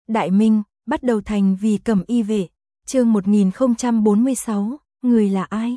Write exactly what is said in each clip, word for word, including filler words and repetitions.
Đại Minh, bắt đầu thành vì cẩm y vệ, chương một nghìn không trăm bốn mươi sáu, người là ai?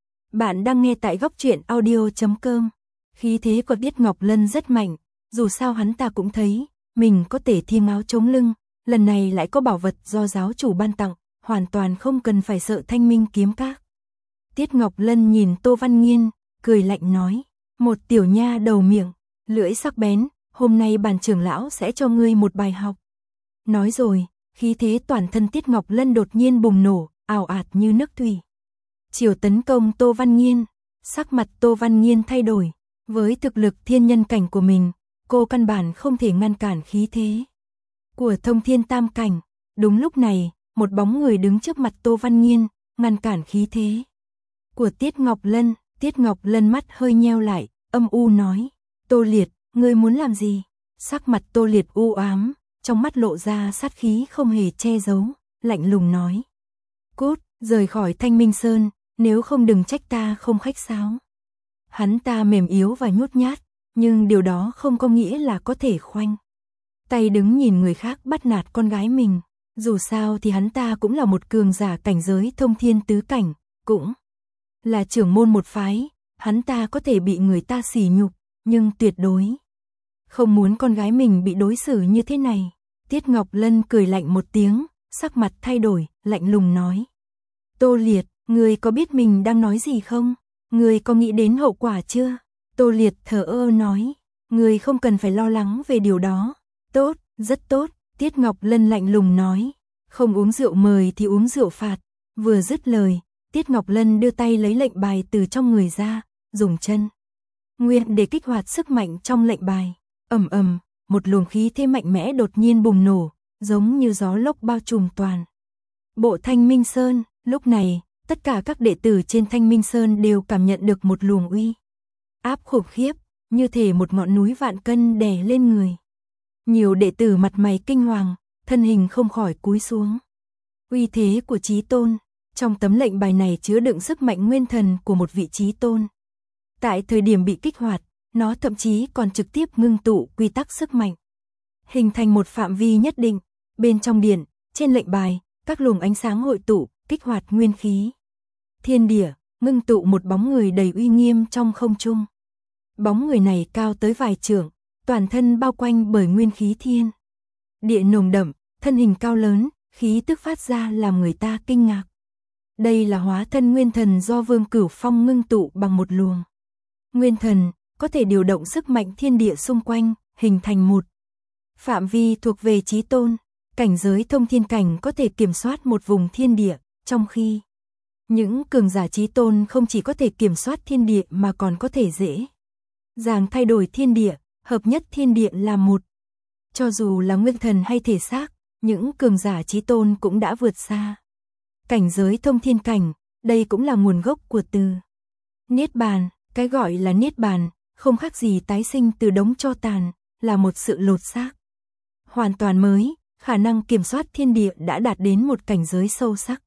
Bạn đang nghe tại góc truyện audio chấm com. Khí thế của Tiết Ngọc Lân rất mạnh, dù sao hắn ta cũng thấy, mình có thể thiêng áo chống lưng, lần này lại có bảo vật do giáo chủ ban tặng, hoàn toàn không cần phải sợ Thanh Minh kiếm các. Tiết Ngọc Lân nhìn Tô Văn Nghiên, cười lạnh nói, một tiểu nha đầu miệng, lưỡi sắc bén, hôm nay bản trưởng lão sẽ cho ngươi một bài học. Nói rồi, khí thế toàn thân Tiết Ngọc Lân đột nhiên bùng nổ, ào ạt như nước thủy. Chiều tấn công Tô Văn Nghiên, sắc mặt Tô Văn Nghiên thay đổi, với thực lực thiên nhân cảnh của mình, cô căn bản không thể ngăn cản khí thế của thông thiên tam cảnh. Đúng lúc này, một bóng người đứng trước mặt Tô Văn Nghiên, ngăn cản khí thế của Tiết Ngọc Lân. Tiết Ngọc Lân mắt hơi nheo lại, âm u nói, Tô Liệt, ngươi muốn làm gì? Sắc mặt Tô Liệt u ám, trong mắt lộ ra sát khí không hề che giấu, lạnh lùng nói, cút, rời khỏi Thanh Minh Sơn, nếu không đừng trách ta không khách sáo. Hắn ta mềm yếu và nhút nhát, nhưng điều đó không có nghĩa là có thể khoanh tay đứng nhìn người khác bắt nạt con gái mình. Dù sao thì hắn ta cũng là một cường giả cảnh giới thông thiên tứ cảnh, cũng là trưởng môn một phái, hắn ta có thể bị người ta sỉ nhục, nhưng tuyệt đối không muốn con gái mình bị đối xử như thế này. Tiết Ngọc Lân cười lạnh một tiếng, sắc mặt thay đổi, lạnh lùng nói, Tô Liệt, ngươi có biết mình đang nói gì không? Ngươi có nghĩ đến hậu quả chưa? Tô Liệt thở ơ nói, ngươi không cần phải lo lắng về điều đó. Tốt, rất tốt, Tiết Ngọc Lân lạnh lùng nói, không uống rượu mời thì uống rượu phạt. Vừa dứt lời, Tiết Ngọc Lân đưa tay lấy lệnh bài từ trong người ra, dùng chân nguyên để kích hoạt sức mạnh trong lệnh bài. Ầm ầm, một luồng khí thế mạnh mẽ đột nhiên bùng nổ, giống như gió lốc bao trùm toàn bộ Thanh Minh Sơn. Lúc này, tất cả các đệ tử trên Thanh Minh Sơn đều cảm nhận được một luồng uy áp khủng khiếp, như thể một ngọn núi vạn cân đè lên người. Nhiều đệ tử mặt mày kinh hoàng, thân hình không khỏi cúi xuống. Uy thế của Chí Tôn, trong tấm lệnh bài này chứa đựng sức mạnh nguyên thần của một vị Chí Tôn. Tại thời điểm bị kích hoạt, nó thậm chí còn trực tiếp ngưng tụ quy tắc sức mạnh, hình thành một phạm vi nhất định. Bên trong điện, trên lệnh bài, các luồng ánh sáng hội tụ, kích hoạt nguyên khí thiên địa, ngưng tụ một bóng người đầy uy nghiêm trong không trung. Bóng người này cao tới vài trượng, toàn thân bao quanh bởi nguyên khí thiên địa nồng đậm, thân hình cao lớn, khí tức phát ra làm người ta kinh ngạc. Đây là hóa thân nguyên thần do Vương Cửu Phong ngưng tụ bằng một luồng nguyên thần, có thể điều động sức mạnh thiên địa xung quanh, hình thành một phạm vi thuộc về Chí Tôn. Cảnh giới thông thiên cảnh có thể kiểm soát một vùng thiên địa, trong khi những cường giả Chí Tôn không chỉ có thể kiểm soát thiên địa mà còn có thể dễ dàng thay đổi thiên địa, hợp nhất thiên địa là một. Cho dù là nguyên thần hay thể xác, những cường giả Chí Tôn cũng đã vượt xa cảnh giới thông thiên cảnh. Đây cũng là nguồn gốc của từ Niết Bàn. Cái gọi là Niết Bàn không khác gì tái sinh từ đống tro tàn, là một sự lột xác hoàn toàn mới. Khả năng kiểm soát thiên địa đã đạt đến một cảnh giới sâu sắc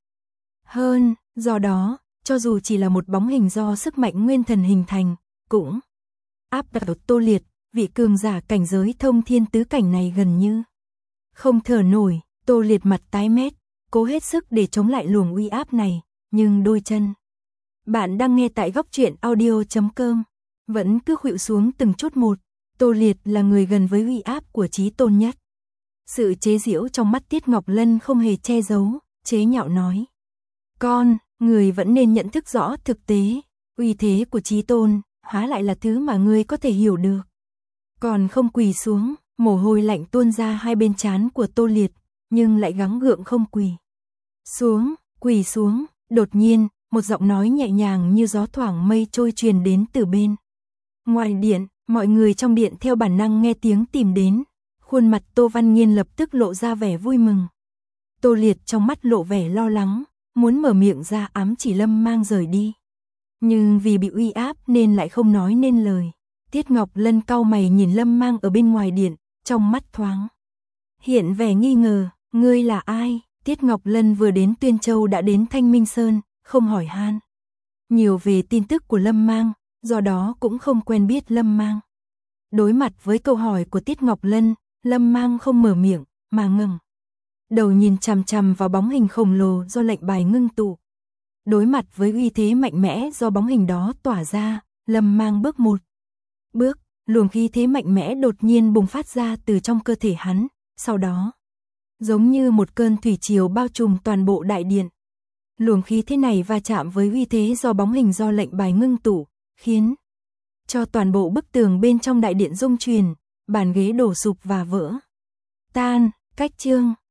hơn. Do đó, cho dù chỉ là một bóng hình do sức mạnh nguyên thần hình thành, cũng áp đặt Tô Liệt, vị cường giả cảnh giới thông thiên tứ cảnh này gần như không thở nổi. Tô Liệt mặt tái mét, cố hết sức để chống lại luồng uy áp này, nhưng đôi chân bạn đang nghe tại góc truyện audio chấm com vẫn cứ khuỵu xuống từng chút một. Tô Liệt là người gần với uy áp của Chí Tôn nhất. Sự chế giễu trong mắt Tiết Ngọc Lân không hề che giấu, chế nhạo nói, con, người vẫn nên nhận thức rõ thực tế, uy thế của Chí Tôn há lại là thứ mà ngươi có thể hiểu được. Còn không quỳ xuống. Mồ hôi lạnh tuôn ra hai bên trán của Tô Liệt, nhưng lại gắng gượng không quỳ xuống. Quỳ xuống. Đột nhiên, một giọng nói nhẹ nhàng như gió thoảng mây trôi truyền đến từ bên ngoài điện. Mọi người trong điện theo bản năng nghe tiếng tìm đến. Khuôn mặt Tô Văn Nghiên lập tức lộ ra vẻ vui mừng. Tô Liệt trong mắt lộ vẻ lo lắng, muốn mở miệng ra ám chỉ Lâm Mang rời đi, nhưng vì bị uy áp nên lại không nói nên lời. Tiết Ngọc Lân cau mày nhìn Lâm Mang ở bên ngoài điện, trong mắt thoáng hiện vẻ nghi ngờ. Ngươi là ai? Tiết Ngọc Lân vừa đến Tuyên Châu đã đến Thanh Minh Sơn, không hỏi han nhiều về tin tức của Lâm Mang, do đó cũng không quen biết Lâm Mang. Đối mặt với câu hỏi của Tiết Ngọc Lân, Lâm Mang không mở miệng, mà ngừng đầu nhìn chằm chằm vào bóng hình khổng lồ do lệnh bài ngưng tụ. Đối mặt với uy thế mạnh mẽ do bóng hình đó tỏa ra, Lâm Mang bước một bước, luồng khí thế mạnh mẽ đột nhiên bùng phát ra từ trong cơ thể hắn, sau đó, giống như một cơn thủy triều bao trùm toàn bộ đại điện. Luồng khí thế này va chạm với uy thế do bóng hình do lệnh bài ngưng tụ, khiến cho toàn bộ bức tường bên trong đại điện rung chuyển, bàn ghế đổ sụp và vỡ tan. Cách chương